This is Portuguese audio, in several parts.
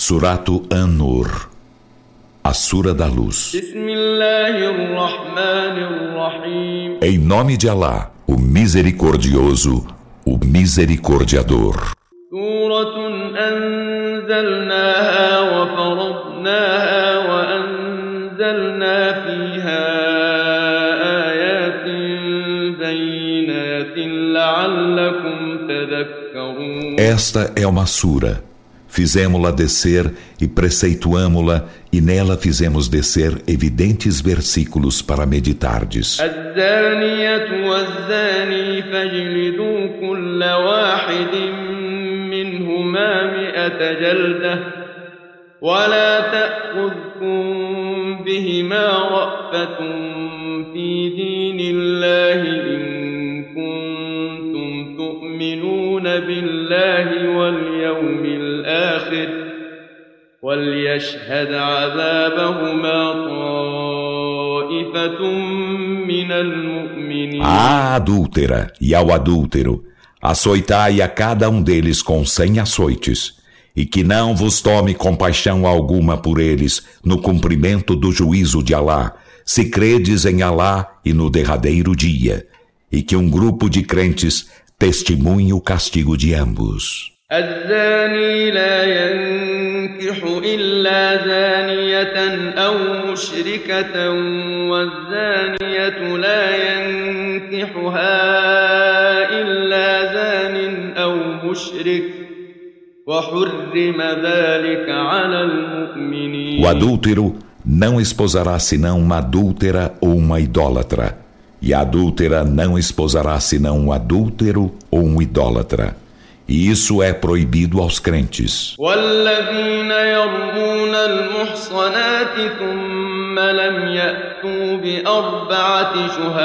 Suratu An-Nur, a Sura da Luz. Em nome de Alá, o Misericordioso, o Misericordiador. Suratun anzalnaha wa faradnaha wa anzalna fiha ayatin bayinatin la'allakum tadhakkarun. Esta é uma sura. Fizemos-la descer e preceituamo-la, e nela fizemos descer evidentes versículos para meditardes. Az-zaniyatu waz-zani fajlidu kulla wahidin minhuma 100 jaldah wa la ta'khudhukum bihima ra'fatun fi dinillahi in kuntum tu'minuna billahi wal yawmil آخر وليشهد عذابهما طائفة من المؤمنين. À adúltera e ao adúltero, açoitai a cada um deles com 100 açoites, e que não vos tome compaixão alguma por eles no cumprimento do juízo de Alá, se credes em Alá e no derradeiro dia, e que um grupo de crentes testemunhe o castigo de ambos. الزاني لا ينكح إلا زانية أو مشركة والزانية لا ينكحها إلا زان أو مشرك وحرم ذلك على المؤمنين. O adúltero não esposará senão uma adúltera ou uma idólatra, e a adúltera não esposará senão um adúltero ou um idólatra. E isso é proibido aos crentes. وَالَّذِينَ يَرْمُونَ الْمُحْصَنَاتِ ثُمَّ لَمْ يَأْتُوا بِأَرْبَعَةِ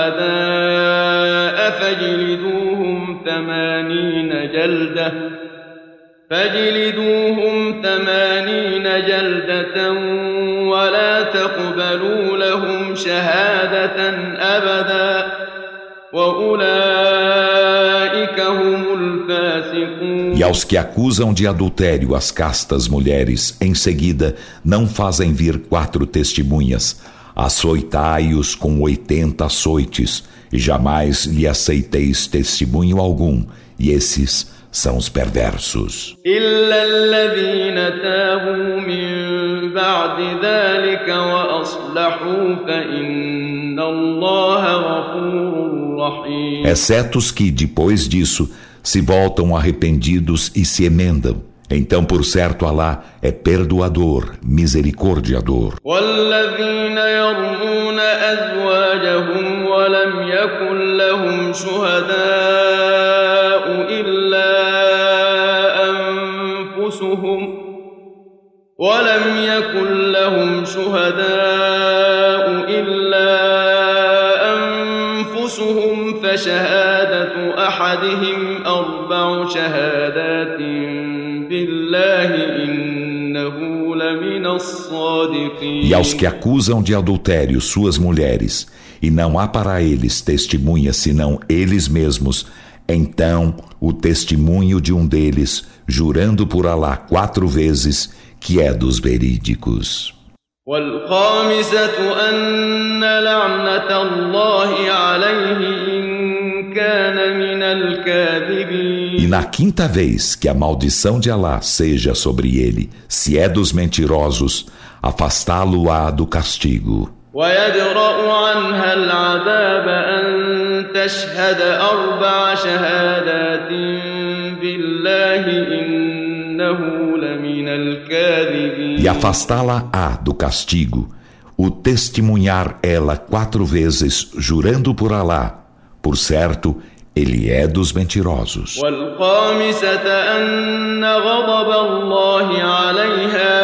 شُهَدَاءَ فَاجْلِدُوهُمْ 80 جلدة ولا تقبلوا لهم شهادة أبدا وأولئك هم الفاسقون. E aos que acusam de adultério as castas mulheres, em seguida não fazem vir 4 testemunhas, açoitai-os com 80 açoites, e jamais lhe aceiteis testemunho algum, e esses são os perversos. إلا الذين تابوا من بعد ذلك وأصلحوا فإن الله غفور رحيم. Exceto os que, depois disso, se voltam arrependidos e se emendam. Então, por certo, Alá é perdoador, misericordiador. والذين يرمون أزواجهم ولم يكن لهم شهداء إلا أنفسهم فشهادة أحدهم 4 شهادات بالله إنه لمن الصادقين. E aos que acusam de adultério suas mulheres, e não há para eles testemunha senão eles mesmos, então o testemunho de um deles, jurando por Alá 4 vezes, que é dos verídicos. والخامسة أن لعنة الله عليه إن كان من الكاذبين. E na 5ª vez que a maldição de Alá seja sobre ele, se é dos mentirosos, afastá-lo-á do castigo. ويدرأ عنها العذاب أن تشهد 4 شهادات بالله إنه لمن الكاذبين. E afastá-la-á do castigo, o testemunhar ela 4 vezes, jurando por Alá, por certo, ele é dos mentirosos. والخامسة أن غضب الله عليها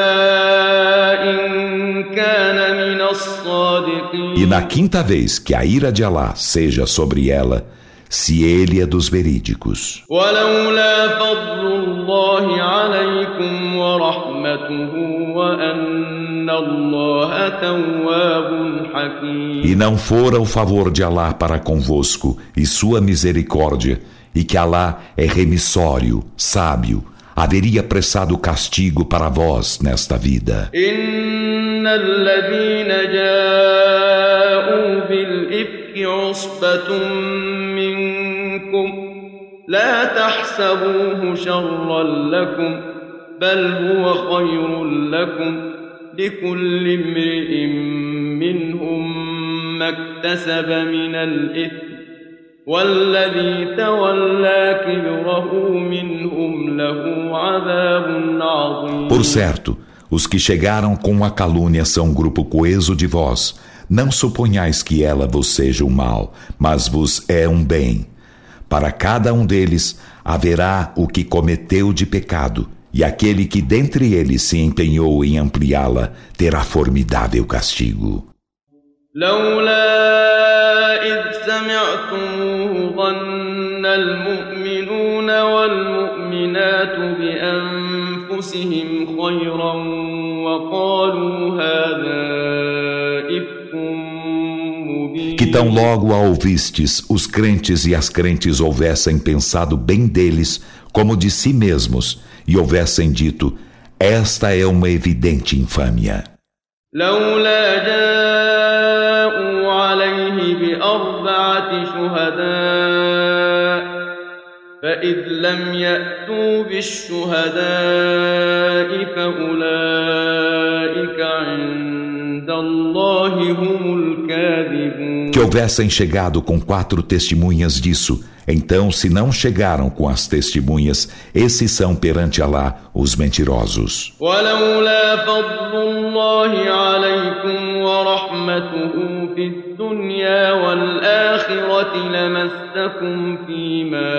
إن كان من الصادقين. E na 5ª vez que a ira de Alá seja sobre ela, se ele é dos verídicos. ولولا فضل الله عليكم ورحمته وأن الله تواب حكيم. E não fora o favor de Alá para convosco e sua misericórdia, e que Alá é remissório, sábio, haveria pressado castigo para vós nesta vida. إن الذين جاءوا بالإفك عصبة منكم لا تحسبوه شرا لكم بل هو خير لكم لكل امرئ منهم ما اكتسب من الإثم والذي تولى كبره منهم له عذاب عظيم. Por certo, os que chegaram com a calúnia são um grupo coeso de vós. Não suponhais que ela vos seja um mal, mas vos é um bem. Para cada um deles haverá o que cometeu de pecado, e aquele que dentre eles se empenhou em ampliá-la terá formidável castigo. لولا إذ سمعتموه ظن المؤمنون والمؤمنات بأنفسهم خيرا وقالوا هذا إفك مبين. Que tão logo a ouvistes, os crentes e as crentes houvessem pensado bem deles como de si mesmos, e houvessem dito, esta é uma evidente infâmia. لولا جاءوا عليه بأربعة شهداء فإذ لم يأتوا بالشهداء فأولئك عند الله هم الكاذبون. Que houvessem chegado com 4 testemunhas disso, então se não chegaram com as testemunhas, esses são perante Alá os mentirosos. ولولا فضل الله عليكم ورحمته في الدنيا والآخرة لمسكم فيما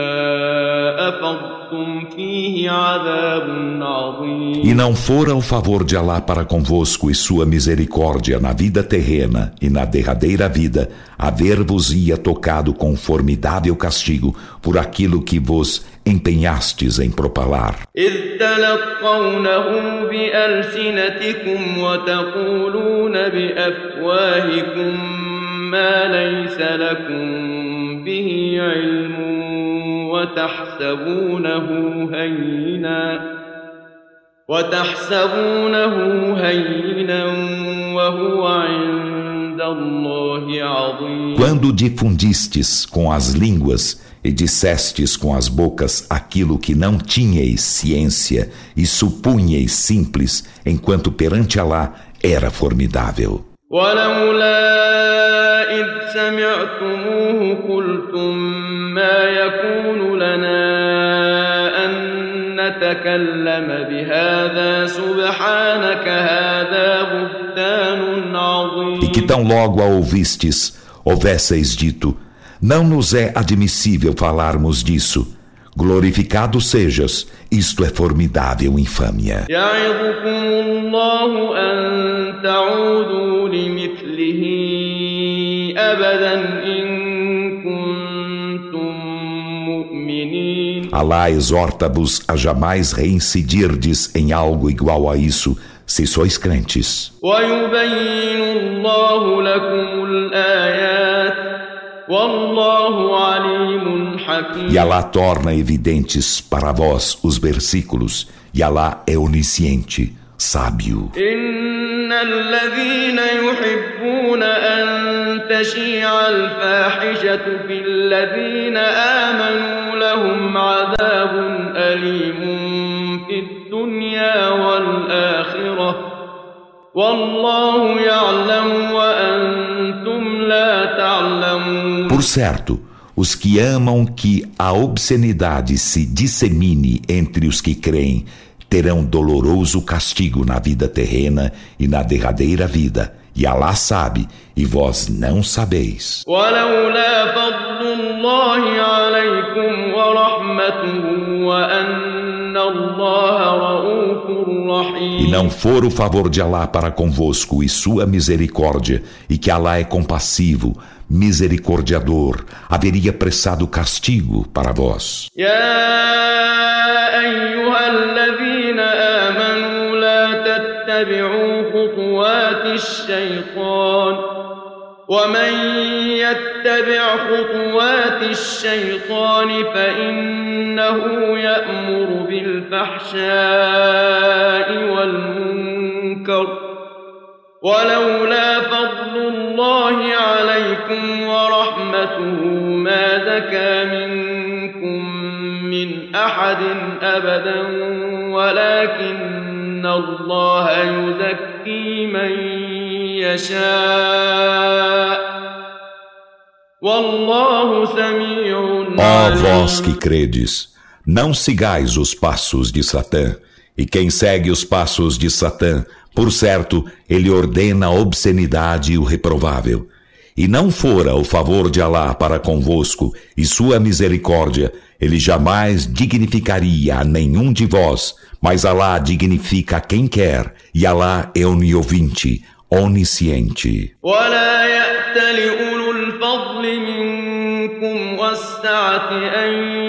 أفضتم فيه عذاب عظيم. E não fora o favor de Alá para convosco e sua misericórdia na vida terrena e na derradeira vida, haver-vos-ia tocado com formidável castigo por aquilo que vos empenhastes em propalar. إذ تلقونه بألسنتكم وتقولون بأفواهكم ما ليس لكم به علم وتحسبونه هينا وهو عند الله عظيم. Quando difundistes com as línguas e dissestes com as bocas aquilo que não tinhais ciência e supunhais simples, enquanto perante Alá era formidável. ولولا إذ سمعتموه قلتم ما يكون لنا أن نتكلم بهذا سبحانك هذا بهتان عظيم. E que tão logo a ouvistes, houvesseis dito, não nos é admissível falarmos disso. Glorificado sejas, isto é formidável infâmia. يعظكم الله أن تعودوا لمثله أبدا إن كنتم مؤمنين. Alá exorta-vos a jamais reincidirdes em algo igual a isso, se sois crentes. ويبين الله لكم الآيات والله عليم حكيم. E Alá torna evidentes para vós os versículos, e Alá é onisciente, sábio. إن الذين يحبون أن تشيع الفاحشة في الذين آمنوا لهم عذاب أليم في الدنيا والآخرة والله يعلم وأنتم لا تعلمون. Por certo, os que amam que a obscenidade se dissemine entre os que creem terão doloroso castigo na vida terrena e na derradeira vida, e Alá sabe, e vós não sabeis. ولولا فضل الله عليكم ورحمته وأن الله رؤوف رحيم. E não for o favor de Alá para convosco e sua misericórdia, e que Alá é compassivo, misericordiador, haveria pressado castigo para vós. أيها الذين آمنوا لا تتبعوا خطوات الشيطان ومن يتبع خطوات الشيطان فإنه يأمر بالفحشاء والمنكر ولولا فضل الله عليكم ورحمته ما زكى منكم من أحد أبدا ولكن الله يزكي من يشاء والله سميع عليم. Ó vós que credes, não sigais os passos de Satã, e quem segue os passos de Satã, por certo, ele ordena a obscenidade e o reprovável. E não fora o favor de Alá para convosco e sua misericórdia, ele jamais dignificaria a nenhum de vós, mas Alá dignifica a quem quer, e Alá é oniovinte, onisciente. ولا يأت لأولو الفضل منكم والسعة أن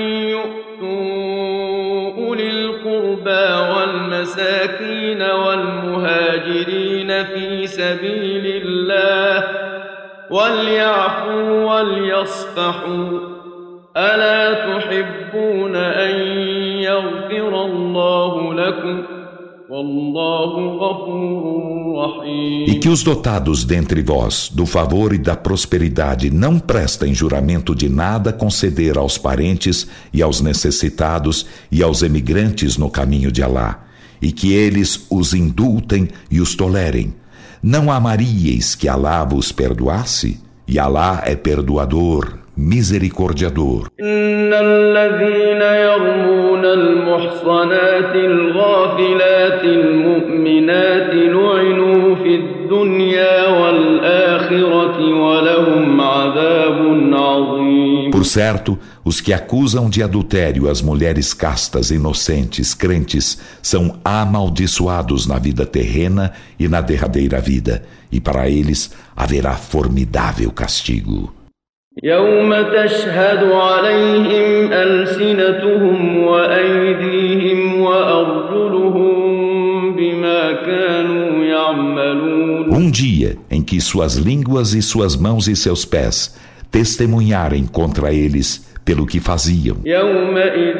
يؤتوا أولي القربى والمساكين والمهاجرين في سبيل الله وليعفوا وليصفحوا ألا تحبون أن يغفر الله لكم والله غفور رحيم. E que os dotados dentre vós do favor e da prosperidade não prestem juramento de nada conceder aos parentes e aos necessitados e aos emigrantes no caminho de Alá, e que eles os indultem e os tolerem. Não amaríeis que Alá vos perdoasse? E Alá é perdoador, misericordiador. إن الذين يرمون المحصنات الغافلات المؤمنات لعنوا في الدنيا والآخرة ولهم عذاب عظيم. Por certo, os que acusam de adultério as mulheres castas, inocentes, crentes, são amaldiçoados na vida terrena e na derradeira vida, e para eles haverá formidável castigo. يوم تشهد عليهم ألسنتهم وأيديهم وأرجلهم بما كانوا يعملون. Dia em que suas línguas e suas mãos e seus pés testemunharem contra eles pelo que faziam. يومئذ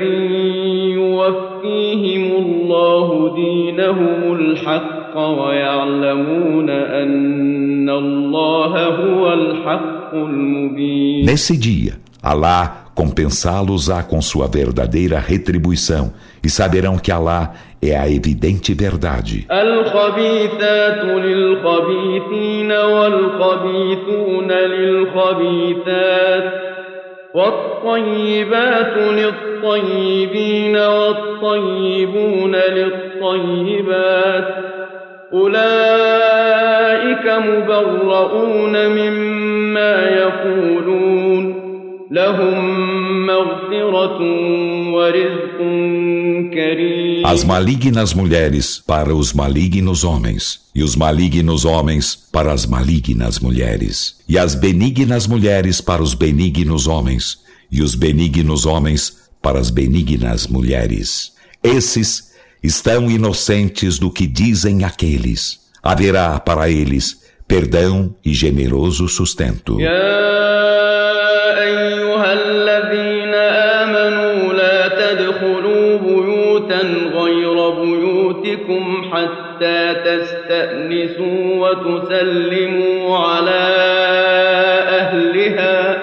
يوفيهم الله دينهم الحق ويعلمون أن الله هو الحق. Nesse dia, Alá compensá-los-á com sua verdadeira retribuição e saberão que Alá é a evidente verdade. الخبيثات للخبيثين والخبيثون للخبيثات والطيبات للطيبين والطيبون للطيبات أولئك مبرؤون مما يقولون لهم مغفرة ورزق كريم. As malignas mulheres para os malignos homens, e os malignos homens para as malignas mulheres, e as benignas mulheres para os benignos homens, e os benignos homens para as benignas mulheres. Esses estão inocentes do que dizem aqueles. Haverá para eles perdão e generoso sustento. حتى تستأنسوا وتسلموا على أهلها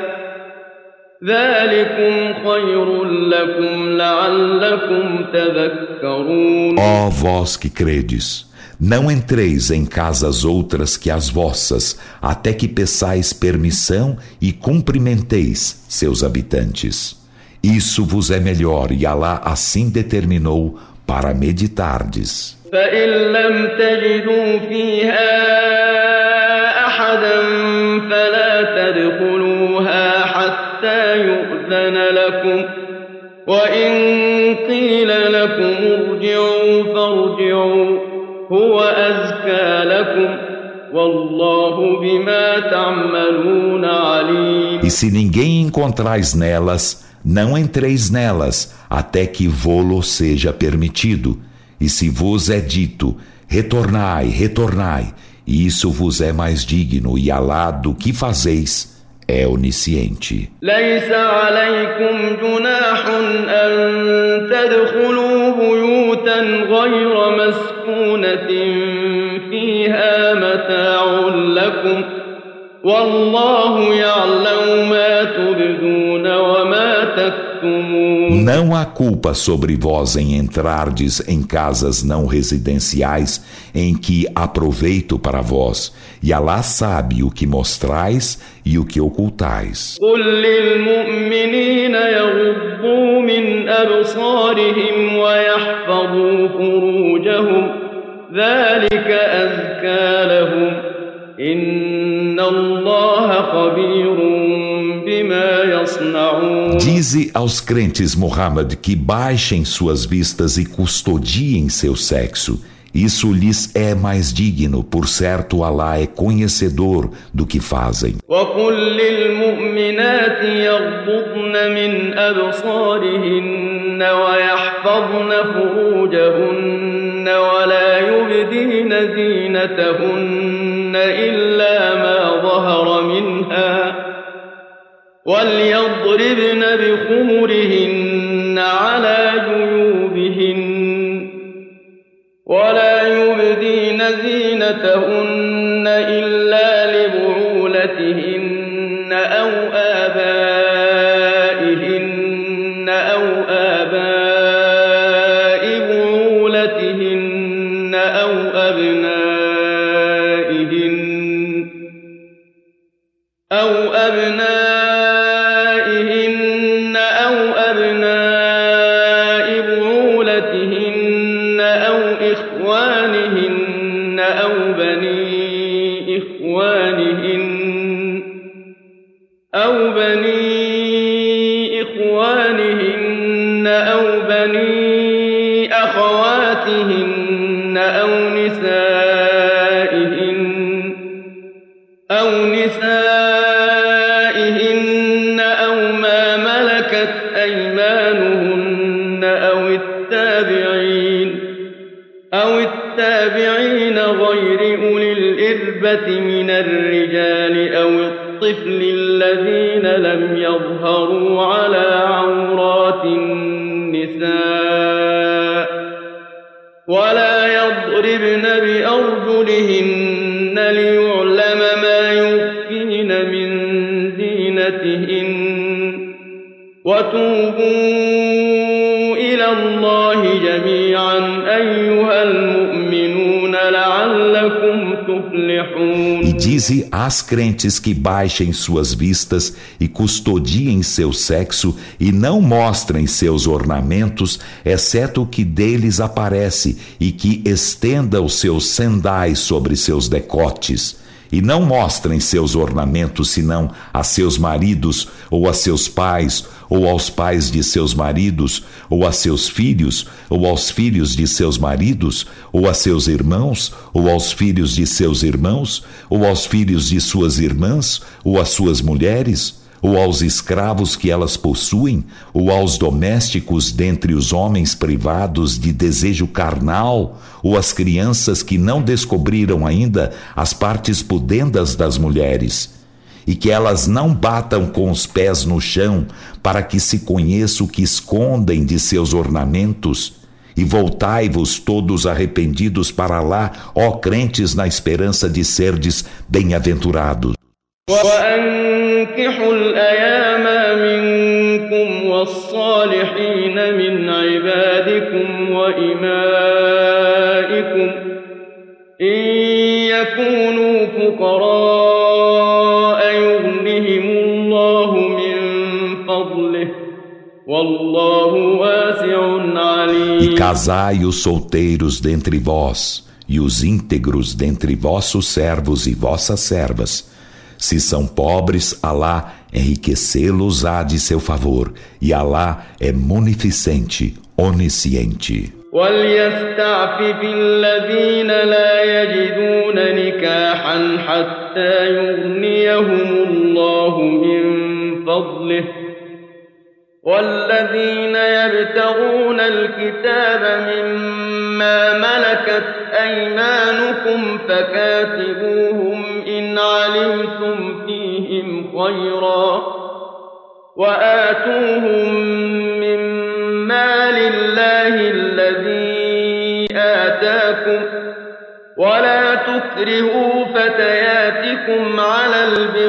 ذلكم خير لكم لعلكم تذكرون. Ó vós que credes, não entreis em casas outras que as vossas, até que peçais permissão e cumprimenteis seus habitantes. Isso vos é melhor e Alá assim determinou para meditardes. فإن لم تجدوا فيها أحدا فلا تدخلوها حتى يؤذن لكم وإن قيل لكم ارجعوا فارجعوا هو أزكى لكم والله بما تعملون عليم. E se ninguém encontrais nelas, não entreis nelas até que vô-lo seja permitido. E se vos é dito, retornai, retornai, e isso vos é mais digno, e Alá do que fazeis é onisciente. ليس عليكم جناح أن تدخلوا بيوتا غير مسكونة فيها متاع لكم والله يعلم ما تبدون وما تكتمون. Não há culpa sobre vós em entrardes em casas não residenciais em que há proveito para vós, e Alá sabe o que mostrais e o que ocultais. قل للمؤمنين يغضوا من أبصارهم ويحفظوا فروجهم ذلك أزكى لهم إن الله خبير بما يصنعون. Dize aos crentes, Muhammad, que baixem suas vistas e custodiem seu sexo. Isso lhes é mais digno, por certo Alá é conhecedor do que fazem. وقل للمؤمنات يغضضن من أبصارهن ويحفظن فروجهن ولا يبدين زينتهن إلا ما ظهر منها وليضربن بخمرهن على جيوبهن ولا يبدين زينتهن إلا لبعولتهن أو آبائهن أو آباء بعولتهن أو أبنائهن أو أبناء بعولتهن أو إخوانهن أو بني إخوانهن أو بني أخواتهن أو نسائهن أو ما ملكت أيمانهن أو التابعين غير أولي الإربة من الرجال أو الطفل الذين لم يظهروا على عورات النساء ولا يضربن بأرجلهن ليعلم ما يخفين من زينتهن وتوبوا إلى الله جميعا أيها المؤمنون لعلكم تفلحون. E dize às crentes que baixem suas vistas e custodiem seu sexo e não mostrem seus ornamentos, exceto o que deles aparece, e que estenda os seus sendais sobre seus decotes. E não mostrem seus ornamentos senão a seus maridos, ou a seus pais, ou aos pais de seus maridos, ou a seus filhos, ou aos filhos de seus maridos, ou a seus irmãos, ou aos filhos de seus irmãos, ou aos filhos de suas irmãs, ou às suas mulheres, ou aos escravos que elas possuem, ou aos domésticos dentre os homens privados de desejo carnal, ou às crianças que não descobriram ainda as partes pudendas das mulheres, e que elas não batam com os pés no chão para que se conheça o que escondem de seus ornamentos, e voltai-vos todos arrependidos para lá, ó crentes, na esperança de serdes bem-aventurados. وأنكحوا الأيام منكم والصالحين من عبادكم وإمائكم إن يكونوا فقراء يغنهم الله من فضله والله واسع عليم. E casai os solteiros dentre vós e os íntegros dentre vossos servos e vossas servas. Se são pobres, Alá enriquecê-los há de seu favor, e Alá é munificente, onisciente. وليستعفف الذين لا يجدون نكاحا حتى يغنيهم الله من فضله والذين يبتغون الكتاب مما ملكت أيمانهم آتاكم فكاتبوهم إن علمتم فيهم خيرا وآتوهم من مال الله الذي آتاكم ولا تكرهوا فتياتكم على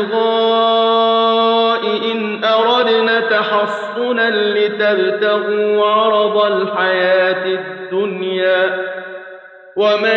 البغاء إن أردنا تحصنا لتبتغوا عرض الحياة الدنيا ومن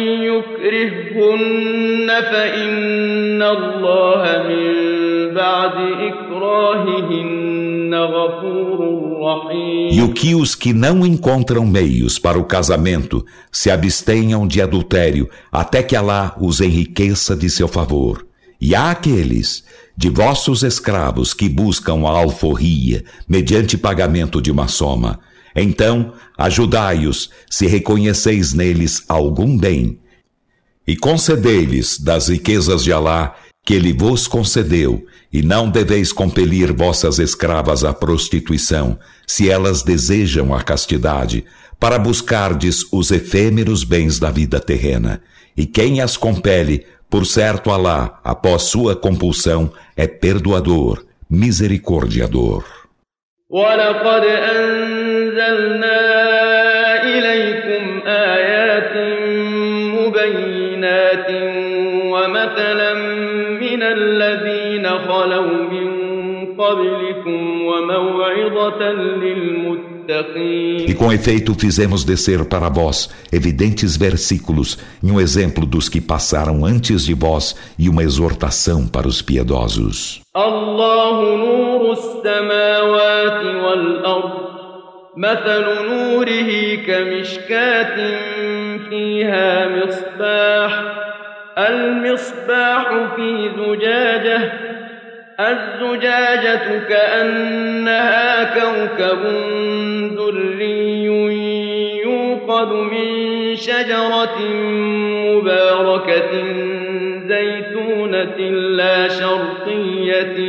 يكرههن فإن الله من بعد إكراههن غفور رحيم. E o que os que não encontram meios para o casamento se abstenham de adultério até que Alá os enriqueça de seu favor. E há aqueles de vossos escravos que buscam a alforria mediante pagamento de uma soma. Então, ajudai-os se reconheceis neles algum bem. E concedei-lhes das riquezas de Alá que Ele vos concedeu, e não deveis compelir vossas escravas à prostituição, se elas desejam a castidade, para buscardes os efêmeros bens da vida terrena. E quem as compele, por certo Alá, após sua compulsão, é perdoador, misericordiador. وَلَقَدْ أَنزَلْنَا إِلَيْكُمْ آيَاتٍ مُبَيِّنَاتٍ وَمَثَلًا مِّنَ الَّذِينَ خَلَوْا مِن قَبْلِكُمْ وَمَوْعِظَةً لِّلْمُتَّقِينَ. E com efeito fizemos descer para vós evidentes versículos e um exemplo dos que passaram antes de vós e uma exortação para os piedosos. الله نور السماوات والأرض مثل نوره كمشكاة فيها مصباح المصباح في زجاجة الزجاجة كأنها كوكب دري يوقد من شجرة مباركة زيتونة لا شرقية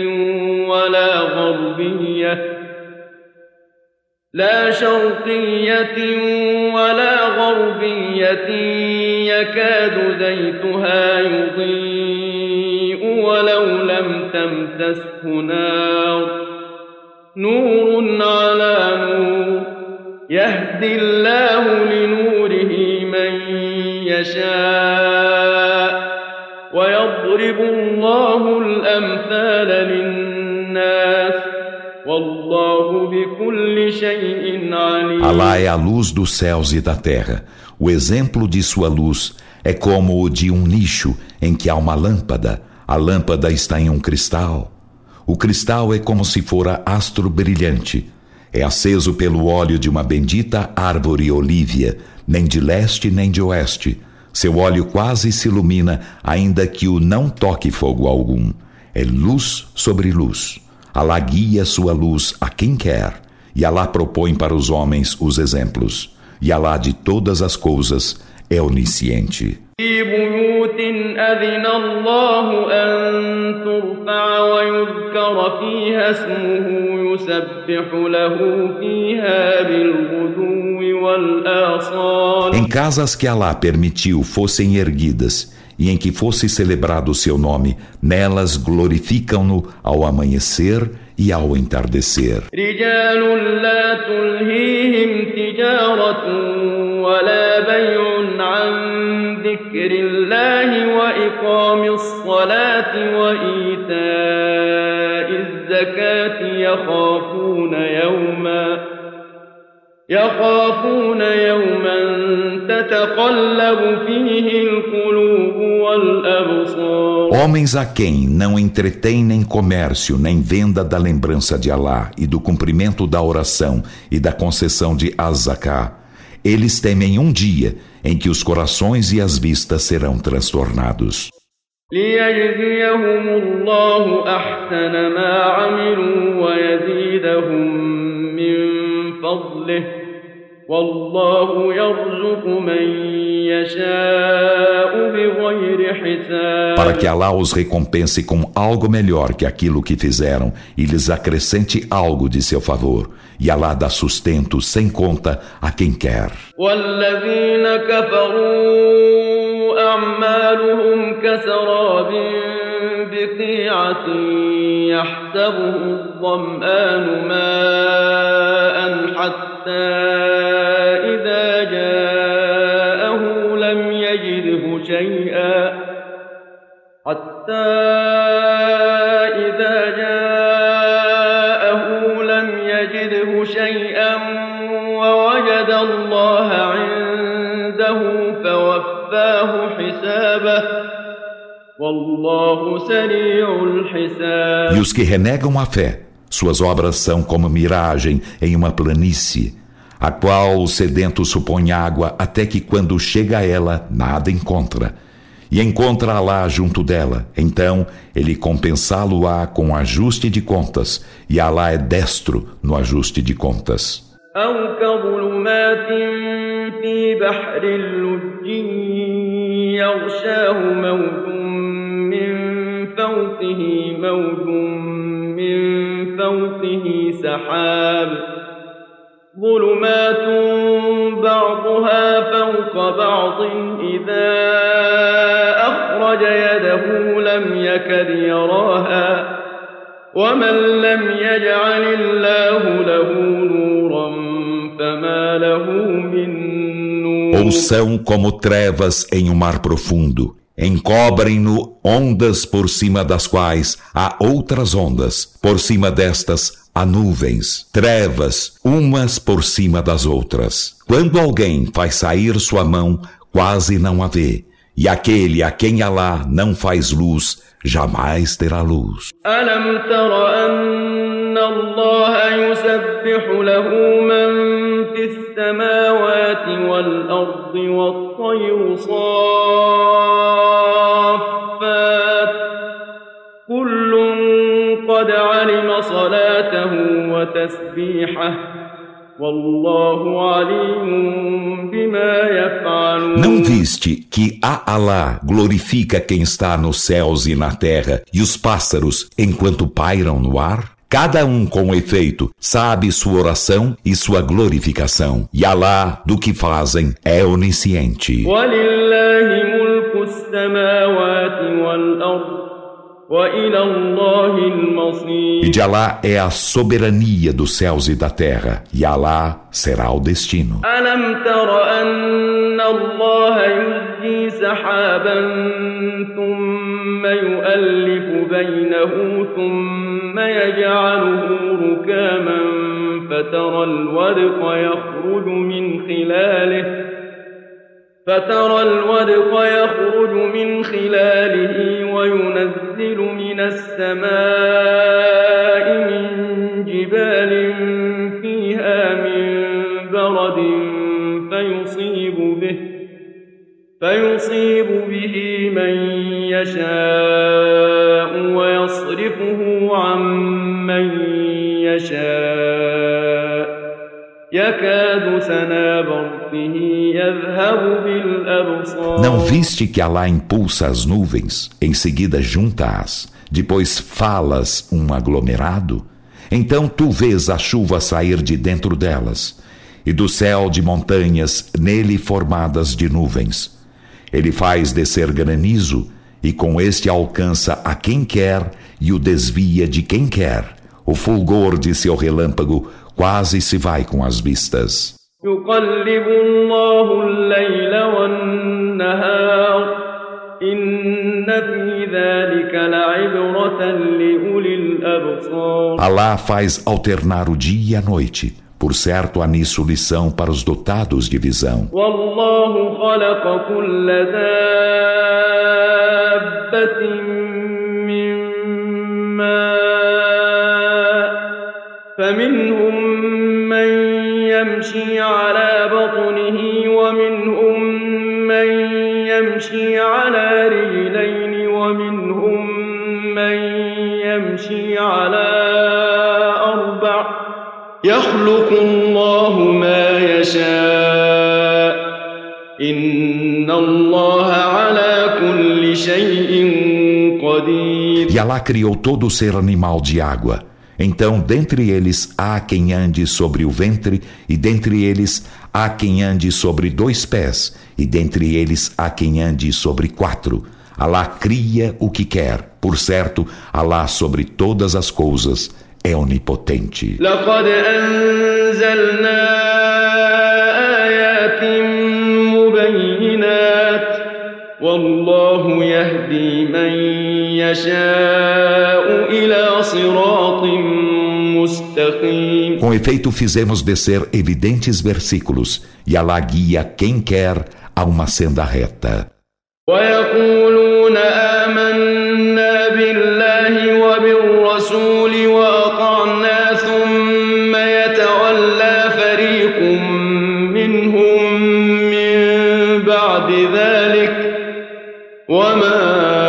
ولا غربية يكاد زيتها يضيء ولو لم تمسسه نار نور على نور يهدي الله لنوره من يشاء ويضرب الله الأمثال للناس والله بكل شيء عليم. Alá é a luz dos céus e da terra. O exemplo de sua luz é como o de um nicho em que há uma lâmpada. A lâmpada está em um cristal. O cristal é como se fora astro brilhante. É aceso pelo óleo de uma bendita árvore olívia, nem de leste nem de oeste. Seu óleo quase se ilumina, ainda que o não toque fogo algum. É luz sobre luz. Alá guia sua luz a quem quer, e Alá propõe para os homens os exemplos. E Alá de todas as coisas é onisciente. في بيوت أذن الله أن ترفع ويذكر فيها اسمه يسبح له فيها بالغدو والآصال. Em casas que Alá permitiu fossem erguidas e em que fosse celebrado o seu nome, nelas glorificam-no ao amanhecer e ao entardecer. رجال لا تلهيهم تجارة ولا بيع عن ذكر الله وإقام الصلاة وإيتاء الزكاة يخافون يوما تتقلب فيه القلوب والأبصار. Homens a quem não entretém nem comércio, nem venda da lembrança de Alá e do cumprimento da oração e da concessão de az-zaká, eles temem um dia em que os corações e as vistas serão transtornados. ليجزيهم الله أحسن ما عملوا ويزيدهم من فضله والله يرزق من يشاء بغير حساب. Para que Alá os recompense com algo melhor que aquilo que fizeram e lhes acrescente algo de seu favor. E Alá dá sustento sem conta a quem quer. والذين كفروا أعمالهم كسراب بقيعة يحسبه الظمآن ماء حتى إذا جاءه لم يجده شيئا ووجد الله عنده فوفاه حسابه والله سريع الحساب. E os que renegam a fé, suas obras são como miragem em uma planície, a qual o sedento supõe água até que quando chega a ela, nada encontra. E encontra Alá junto dela. Então, ele compensá-lo-á com ajuste de contas. E Alá é destro no ajuste de contas. أو كظلمات في بحر لجي يغشاه موج من فوقه موج من فوقه سحاب ظلمات بعضها فوق بعض إذا أخرج يده لم يكد يراها ومن لم يجعل الله له نورا فما له من نور. Ou são como trevas em um mar profundo, encobrem-no ondas por cima das quais há outras ondas, por cima destas há nuvens, trevas, umas por cima das outras. Quando alguém faz sair sua mão, quase não a vê, e aquele a quem Alá não faz luz, jamais terá luz. ألم تر أن الله يسبح له من في السماوات والأرض والطير صافات كل قد علم صلاته وتسبيحه والله عليم بما يفعلون. Não viste que a Alá glorifica quem está nos céus e na terra e os pássaros enquanto pairam no ar? Cada um com efeito sabe sua oração e sua glorificação, e Alá do que fazem é onisciente. وَلِلَّهِ مُلْكُ السَّمَاوَاتِ وَالْأَرْضِ وَإِلَى اللَّهِ الْمَصِيرُ. E de Alá é a soberania dos céus e da terra, e Alá será o destino. أَلَمْ تَرَ أَنَّ اللَّهَ يُزْجِي سَحَابًا ثُمَّ يُؤَلِّفُ بَيْنَهُ ثُمَّ يَجْعَلُهُ رُكَامًا فَتَرَى الْوَدْقَ يَخْرُجُ مِنْ خِلَالِهِ وَيُنَزِّلُ مِنَ السَّمَاءِ مِنْ جِبَالٍ فِيهَا مِنْ بَرَدٍ فيصيب به من يشاء ويصرفه عن من يشاء يكاد سنا برقه يذهب بالأبصار. Não viste que Alá impulsa as nuvens, em seguida junta-as, depois falas um aglomerado? Então tu vês a chuva sair de dentro delas, e do céu de montanhas nele formadas de nuvens. Ele faz descer granizo, e com este alcança a quem quer e o desvia de quem quer. O fulgor de seu relâmpago quase se vai com as vistas. يقلب الله الليل والنهار إن في ذلك لعبرة لأولي الأبصار. Alá faz alternar o dia e a noite. Por certo, há nisso lição para os dotados de visão. والله خلق كل دابة من ماء فمنهم من يمشي على بطنه ومنهم من يمشي على رجلين ومنهم من يمشي على أربع يخلق الله ما يشاء إن الله على كل شيء قدير. E Alá criou todo ser animal de água. Então, dentre eles há quem ande sobre o ventre, e dentre eles há quem ande sobre 2 pés, e dentre eles há quem ande sobre 4. Alá cria o que quer. Por certo, Alá sobre todas as coisas é onipotente. لقد أنزلنا آيات مبينات والله يهدي من يشاء إلى صراط مستقيم. Com efeito, fizemos descer evidentes versículos, e Alá guia quem quer a uma senda reta. ويقولون آمنا بالله وبالرسول وأطعنا ثم يتولى فريق منهم من بعد ذلك وما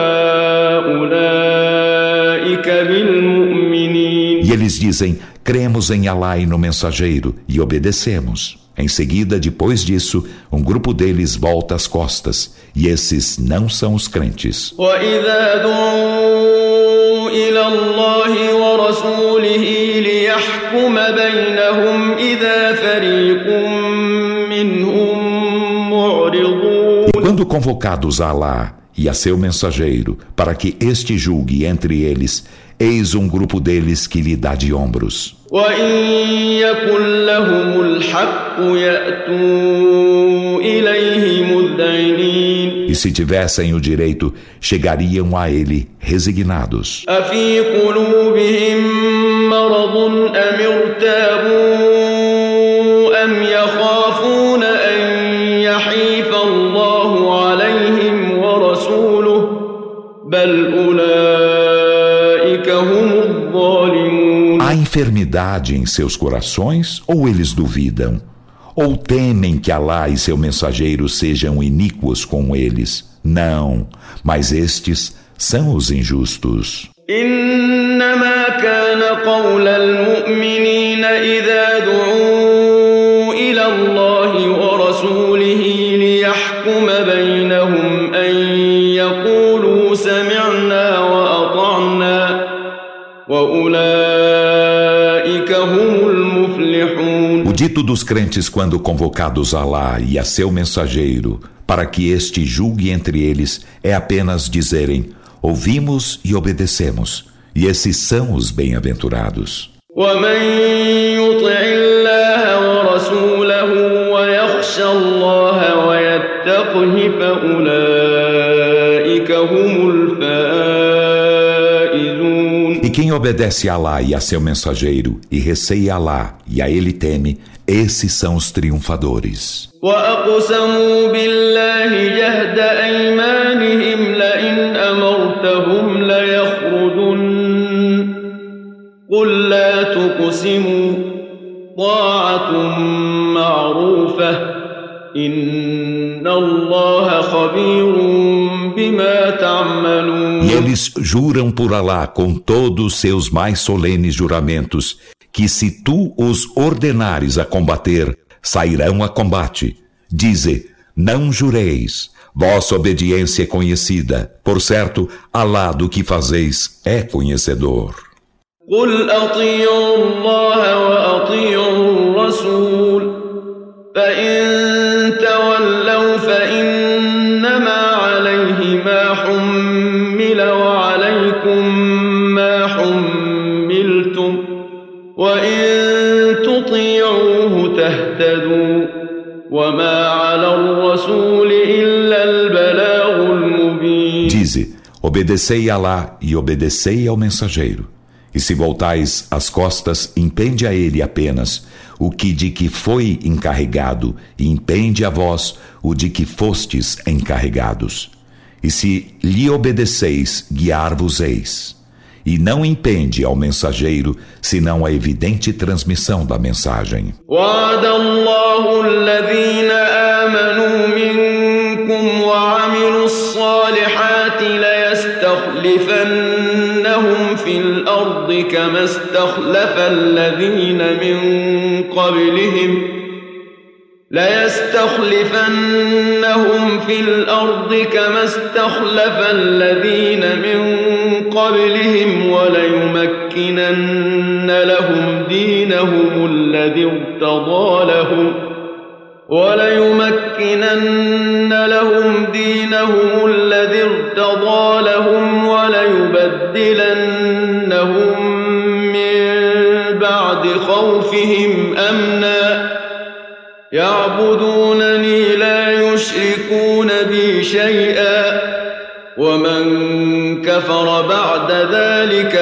أولئك بالمؤمنين. E eles dizem, cremos em Alá e no mensageiro, e obedecemos. Em seguida, depois disso, um grupo deles volta as costas, e esses não são os crentes. وإذا دعوا إلى الله ورسوله ليحكم بينهم إذا فريق منهم معرضون. E quando convocados a Alá e a seu mensageiro, para que este julgue entre eles, eis um grupo deles que lhe dá de ombros. وإن يكن لهم الحق يأتوا إليه مذعنين. E se tivessem o direito, chegariam a ele resignados. أفي قلوبهم مرض أم ارتابوا أم يخافون أن يحيف الله عليهم ورسوله بل أولئك هم الظالمون. Há enfermidade em seus corações ou eles duvidam? Ou temem que Alá e seu mensageiro sejam iníquos com eles? Não, mas estes são os injustos. إنما كان قول المؤمنين إذا دعوا إلى الله ورسوله ليحكم بينهم أن يقولوا سمعنا وأطعنا وأولئك هم المفلحون. O dito dos crentes quando convocados a Alá e a seu mensageiro, para que este julgue entre eles, é apenas dizerem, ouvimos e obedecemos, e esses são os bem-aventurados. ومن يطع الله ورسوله ويخشى الله ويتقه فأولئك هم الفائزون. E quem obedece a Alá e a seu mensageiro, e receia Alá e a ele teme, esses são os triunfadores. وأقسموا بالله جهد أيمانهم لئن أمرتهم ليخرجن قل لا تقسموا طاعة معروفة إن الله خبير بما تعملون. E eles juram por Alá com todos seus mais solenes juramentos, que se tu os ordenares a combater, sairão a combate. Dize, não jureis, vossa obediência é conhecida. Por certo, Alá do que fazeis é conhecedor. قل أطيعوا الله وأطيعوا الرسول فإن تولوا فإنما عليه ما حمل وعليكم ما حملتم وإن تطيعوه تهتدوا وما على الرسول إلا البلاغ المبين. Dize, obedecei a Alá e obedecei ao mensageiro. E se voltais as costas, impende a ele apenas o que de que foi encarregado, e impende a vós o de que fostes encarregados. E se lhe obedeceis, guiar-vos-eis. E não impende ao mensageiro, senão a evidente transmissão da mensagem. وعد الله الذين آمنوا منكم وعملوا الصالحات ليستخلفنهم في الأرض كما استخلف الذين من قبلهم وليمكنن لهم دينهم الذي ارتضى لهم وليمكنن لهم دينهم الذي ارتضى لهم وليبدلنهم من بعد خوفهم أمنا يعبدونني لا يشركون بي شيئا ومن كفر بعد ذلك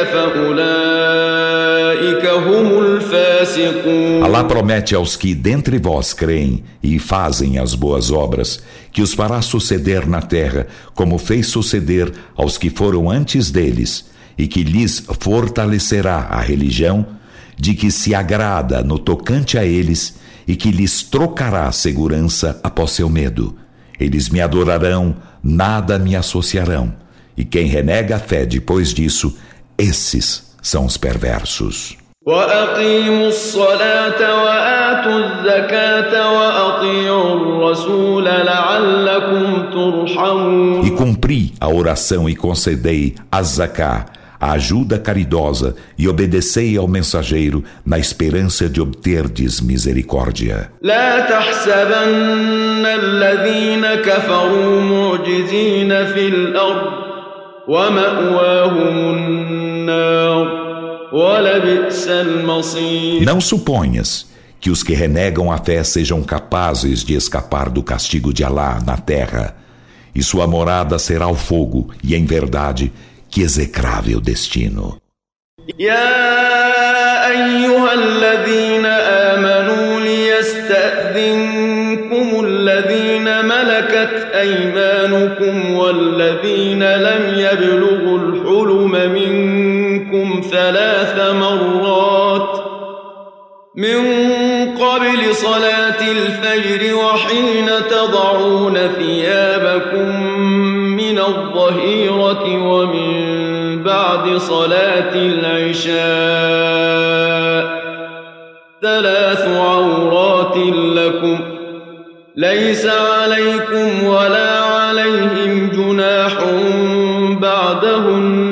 فأولئك هم الفاسقون. Allah promete aos que dentre vós creem e fazem as boas obras que os fará suceder na terra, como fez suceder aos que foram antes deles, e que lhes fortalecerá a religião, de que se agrada no tocante a eles, e que lhes trocará segurança após seu medo. Eles me adorarão, nada me associarão. E quem renega a fé depois disso, esses são os perversos. وأقيموا الصلاة وآتوا الزكاة وأطيعوا الرسول لعلكم ترحمون. E cumpri a oração e concedei a zaká, a ajuda caridosa, e obedecei ao mensageiro na esperança de obterdes misericórdia. لا تحسبن الذين كفروا معجزين في الأرض ومأواهم النار ولبئس المصير. Não suponhas que os que renegam a fé sejam capazes de escapar do castigo de Alá na terra, e sua morada será o fogo, e em verdade, que execrável destino. يا أيها الذين آمنوا ليستأذنكم الذين ملكت أيمانكم والذين لم يبلغوا الحلم منكم 3 مرات من قبل صلاة الفجر وحين تضعون ثيابكم من الظهيرة ومن بعد صلاة العشاء 3 عورات لكم ليس عليكم ولا عليهم جناح بعدهن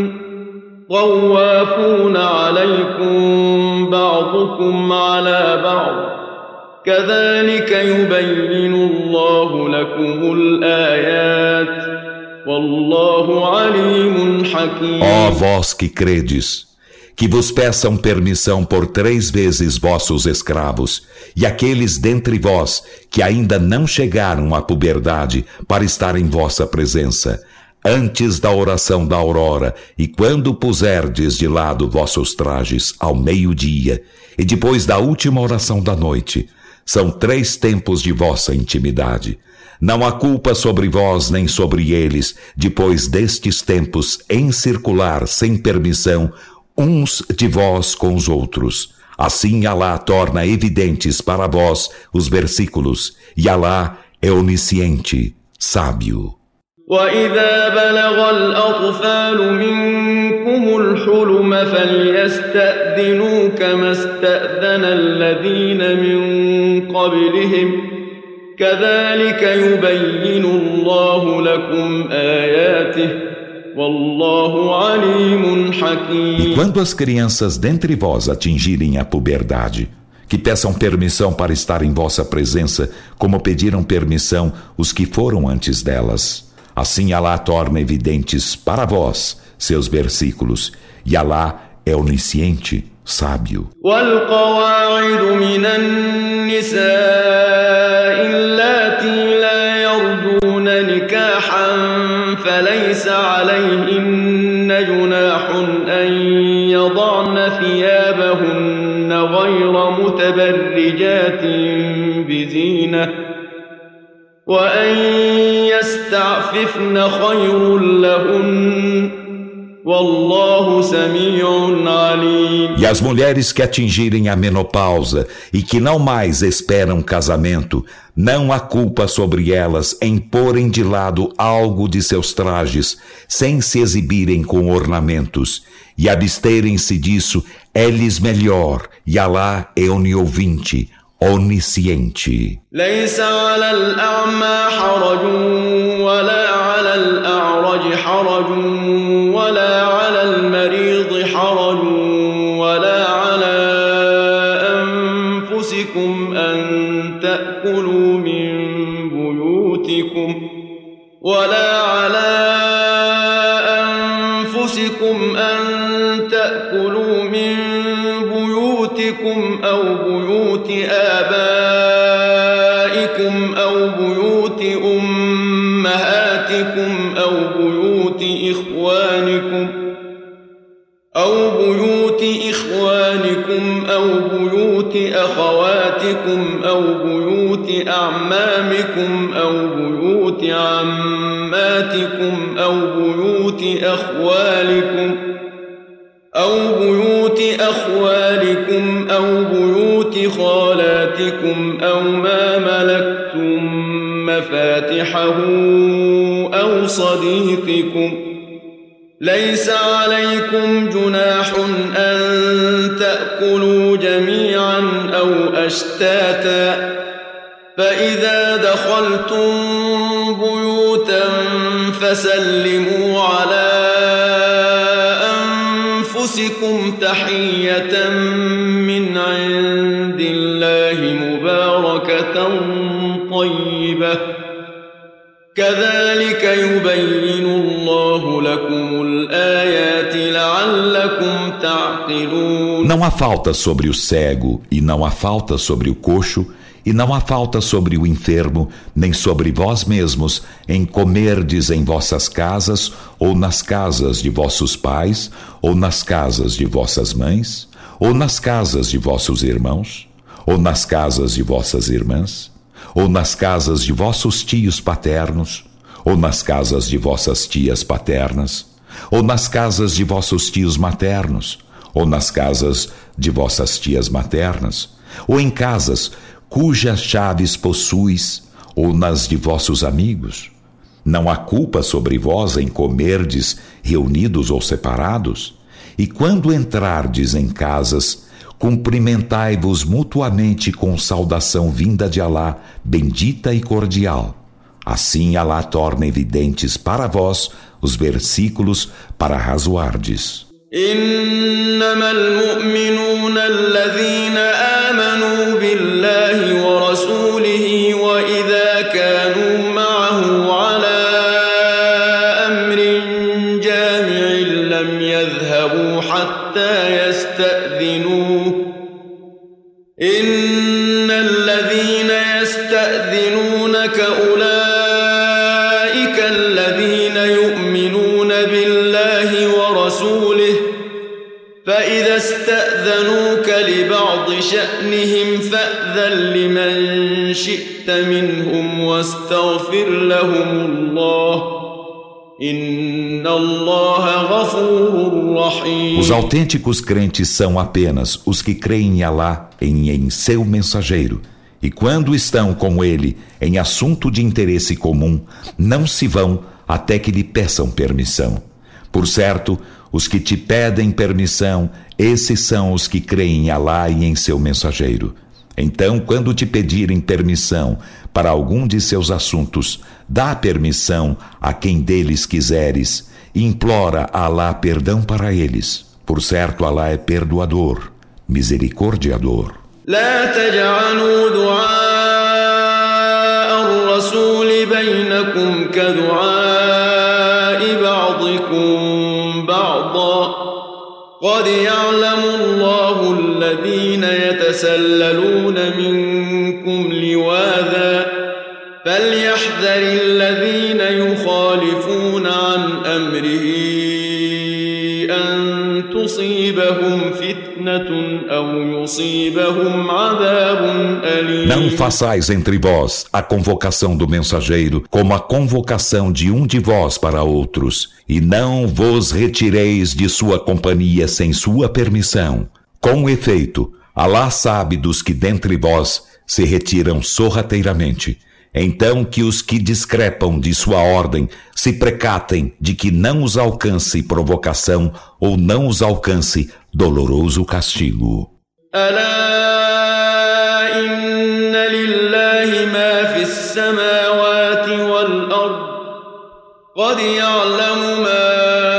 طوافون عليكم بعضكم على بعض كذلك يبين الله لكم الآيات والله عليم حكيم. Ó vós que credes, que vos peçam permissão por 3 vezes vossos escravos, e aqueles dentre vós que ainda não chegaram à puberdade para estar em vossa presença, antes da oração da aurora, e quando puserdes de lado vossos trajes ao meio-dia, e depois da última oração da noite. São 3 tempos de vossa intimidade. Não há culpa sobre vós nem sobre eles, depois destes tempos, em circular sem permissão uns de vós com os outros. Assim Alá torna evidentes para vós os versículos, e Alá é onisciente, sábio. وإذا بلغ الأطفال منكم الحلم فليستأذنوا كما استأذن الذين من قبلهم كذلك يبين الله لكم آياته والله عليم حكيم. E quando as crianças dentre vós atingirem a puberdade, que peçam permissão para estar em vossa presença, como pediram permissão os que foram antes delas. Assim Alá torna evidentes para vós seus versículos, e Alá é onisciente, sábio. والقواعد من النساء اللاتي لا يرجون نكاحا فليس عليهن جناح أن يضعن ثيابهن غير متبرجات بزينة وأن يستعففن خير لهن والله سميع عليم. E as mulheres que atingirem a menopausa e que não mais esperam casamento, não há culpa sobre elas em porem de lado algo de seus trajes, sem se exibirem com ornamentos, e absterem-se disso é-lhes melhor, e Alá é oniovinte, onisciente. ليس على الأعمى حرج ولا على الأعرج حرج ولا على المريض حرج ولا على أنفسكم أن تأكلوا ولا على أنفسكم أن تأكلوا من بيوتكم أو بيوت آبائكم أو بيوت أمهاتكم أو بيوت إخوانكم أو بيوت أخواتكم أو بيوت أعمامكم أو بيوت عماتكم أو بيوت أخوالكم أو بيوت خالاتكم أو ما ملكتم مفاتحه أو صديقكم. ليس عليكم جناح أن تأكلوا جميعا أو أشتاتا، فإذا دخلتم بيوتا فسلموا على أنفسكم تحية من عند الله مباركة طيبة، كذلك يبين الله لكم الآيات لعلكم تعقلون. Não há falta sobre o cego, e não há falta sobre o coxo, e não há falta sobre o enfermo, nem sobre vós mesmos, em comerdes em vossas casas, ou nas casas de vossos pais, ou nas casas de vossas mães, ou nas casas de vossos irmãos, ou nas casas de vossas irmãs, ou nas casas de vossos tios paternos, ou nas casas de vossas tias paternas, ou nas casas de vossos tios maternos, ou nas casas de vossas tias maternas, ou em casas cujas chaves possuis, ou nas de vossos amigos. Não há culpa sobre vós em comerdes reunidos ou separados, e quando entrardes em casas, cumprimentai-vos mutuamente com saudação vinda de Alá, bendita e cordial. Assim Alá torna evidentes para vós os versículos para razoardes. إنما المؤمنون الذين آمنوا بالله ورسوله وإذا كانوا معه على أمر جامع لم يذهبوا حتى يستأذنوه إن الذين يستأذنونك أولئك الذين يؤمنون بالله ورسوله فإذا استأذنوك لبعض شأنهم فأذن لمن شئت منهم واستغفر لهم الله إن الله غفور رحيم. Os autênticos crentes são apenas os que creem em Alá e em seu mensageiro, e quando estão com ele em assunto de interesse comum, não se vão até que lhe peçam permissão. Por certo, os que te pedem permissão, esses são os que creem em Alá e em seu mensageiro. Então, quando te pedirem permissão para algum de seus assuntos, dá permissão a quem deles quiseres e implora a Alá perdão para eles. Por certo, Alá é perdoador, misericordiador. لا تجعلوا دعاء الرسول بينكم كدعاء بعضكم بعضا قد يعلم الله الذين يتسللون منكم لواذا فليحذر الذين يخالفون عن أمره أن تصيبهم فتنة أو يصيبهم عذاب أليم. Não façais entre vós a convocação do mensageiro como a convocação de um de vós para outros, e não vos retireis de sua companhia sem sua permissão. Com efeito, Alá sabe dos que dentre vós se retiram sorrateiramente. Então que os que discrepam de sua ordem se precatem de que não os alcance provocação ou não os alcance doloroso castigo. ألا إن لله ما في السماوات والأرض قد يعلم ما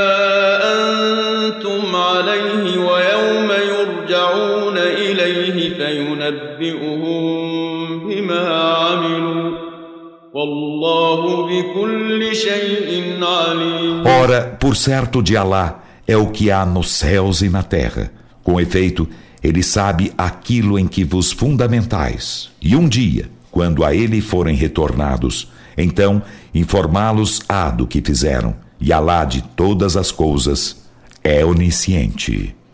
أنتم عليه ويوم يرجعون إليه فينبئهم بما عملوا والله والله بكل شيء عليم. Ora, por certo de Alá é o que há nos céus e na terra. Com efeito, ele sabe aquilo em que vos fundamentais. E um dia, quando a ele forem retornados, então informá-los-á do que fizeram. E Alá de todas as coisas é onisciente.